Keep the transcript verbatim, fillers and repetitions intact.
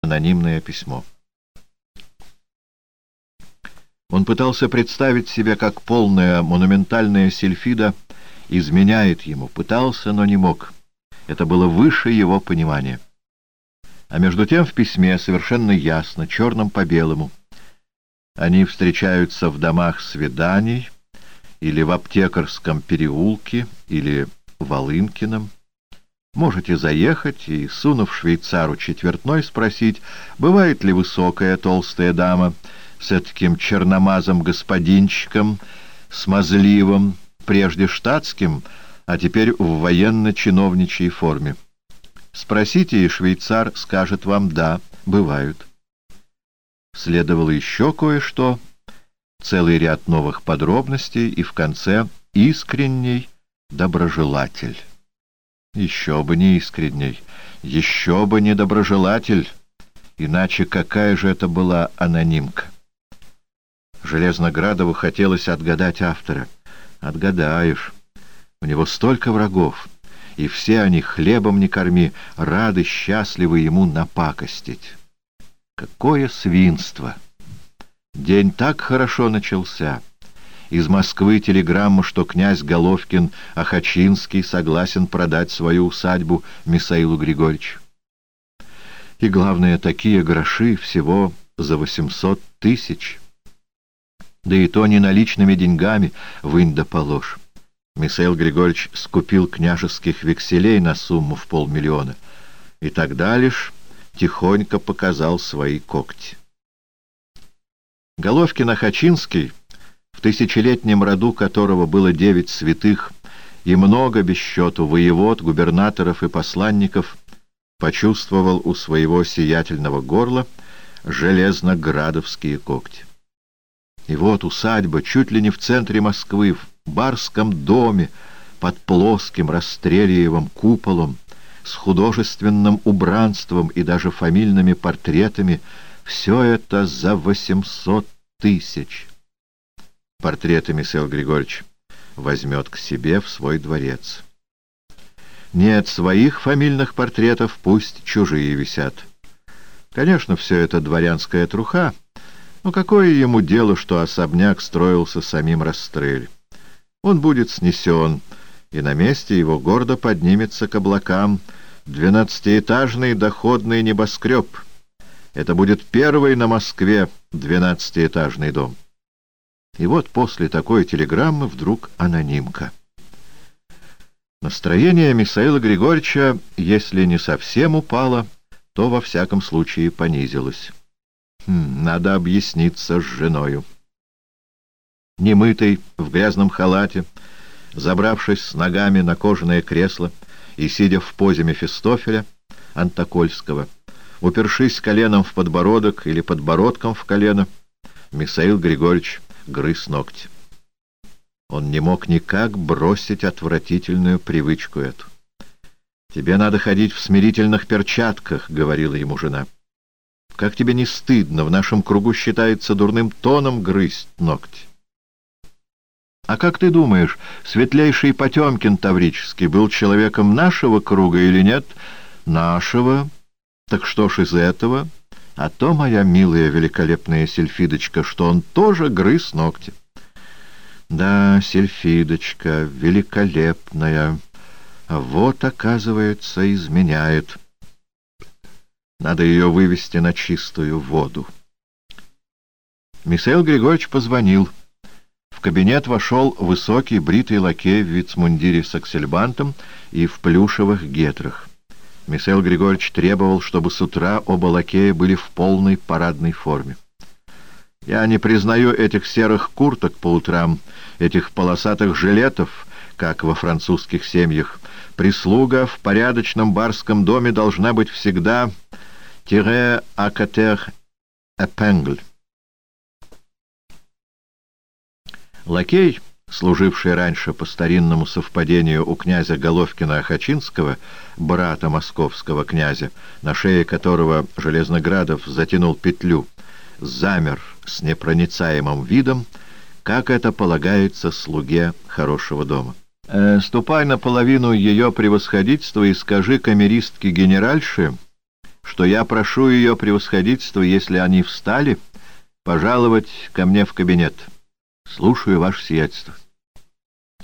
анонимное письмо. Он пытался представить себе, как полная монументальная сильфида изменяет ему. Пытался, но не мог. Это было выше его понимания. А между тем в письме совершенно ясно, черным по белому. Они встречаются в домах свиданий, или в Аптекарском переулке, или в Волынкином. Можете заехать и, сунув швейцару четвертной, спросить, бывает ли высокая толстая дама с таким черномазым господинчиком, смазливым, прежде штатским, а теперь в военно-чиновничьей форме. Спросите, и швейцар скажет вам «да, бывают». Следовало еще кое-что, целый ряд новых подробностей, и в конце искренний доброжелатель. Еще бы не искренний, еще бы не доброжелатель, иначе какая же это была анонимка? Железноградову хотелось отгадать автора. Отгадаешь. У него столько врагов, и все они, хлебом не корми, рады, счастливы ему напакостить. Какое свинство! День так хорошо начался. Из Москвы телеграмма, что князь Головкин Ахачинский согласен продать свою усадьбу Михаилу Григорьевичу. И главное, такие гроши всего за восемьсот тысяч. Да и то не наличными деньгами, вынь да положь. Михаил Григорьевич скупил княжеских векселей на сумму в полмиллиона, и тогда лишь тихонько показал свои когти. Головкин-Ахачинский, в тысячелетнем роду которого было девять святых и много без счету воевод, губернаторов и посланников, почувствовал у своего сиятельного горла железноградовские когти. И вот усадьба чуть ли не в центре Москвы, в барском доме, под плоским Растрельевым куполом, с художественным убранством и даже фамильными портретами, все это за восемьсот тысяч. Портреты Михаил Григорьевич возьмет к себе в свой дворец. Нет, своих фамильных портретов пусть чужие висят. Конечно, все это дворянская труха, но какое ему дело, что особняк строился самим Растрель? Он будет снесен, и на месте его гордо поднимется к облакам двенадцатиэтажный доходный небоскреб. Это будет первый на Москве двенадцатиэтажный дом. И вот после такой телеграммы вдруг анонимка. Настроение Михаила Григорьевича, если не совсем упало, то во всяком случае понизилось. Хм, надо объясниться с женою. Немытый, в грязном халате, забравшись с ногами на кожаное кресло и сидя в позе Мефистофеля Антокольского, упершись коленом в подбородок или подбородком в колено, Михаил Григорьевич грыз ногти. Он не мог никак бросить отвратительную привычку эту. «Тебе надо ходить в смирительных перчатках», — говорила ему жена. «Как тебе не стыдно, в нашем кругу считается дурным тоном грызть ногти». «А как ты думаешь, светлейший Потемкин Таврический был человеком нашего круга или нет?» «Нашего. Так что ж из этого? А то, моя милая великолепная сельфидочка, что он тоже грыз ногти». «Да, сельфидочка, великолепная. А вот, оказывается, изменяет. Надо ее вывести на чистую воду». Михаил Григорьевич позвонил. В кабинет вошел высокий бритый лакей в вицмундире с аксельбантом и в плюшевых гетрах. Михаил Григорьевич требовал, чтобы с утра оба лакея были в полной парадной форме. «Я не признаю этих серых курток по утрам, этих полосатых жилетов, как во французских семьях. Прислуга в порядочном барском доме должна быть всегда «тире à quatre épingles». Лакей, служивший раньше по старинному совпадению у князя Головкина-Ахачинского, брата московского князя, на шее которого Железноградов затянул петлю, замер с непроницаемым видом, как это полагается слуге хорошего дома. «Э, «Ступай наполовину ее превосходительства и скажи камеристке-генеральше, что я прошу ее превосходительство, если они встали, пожаловать ко мне в кабинет. Слушаю, ваше сиятельство.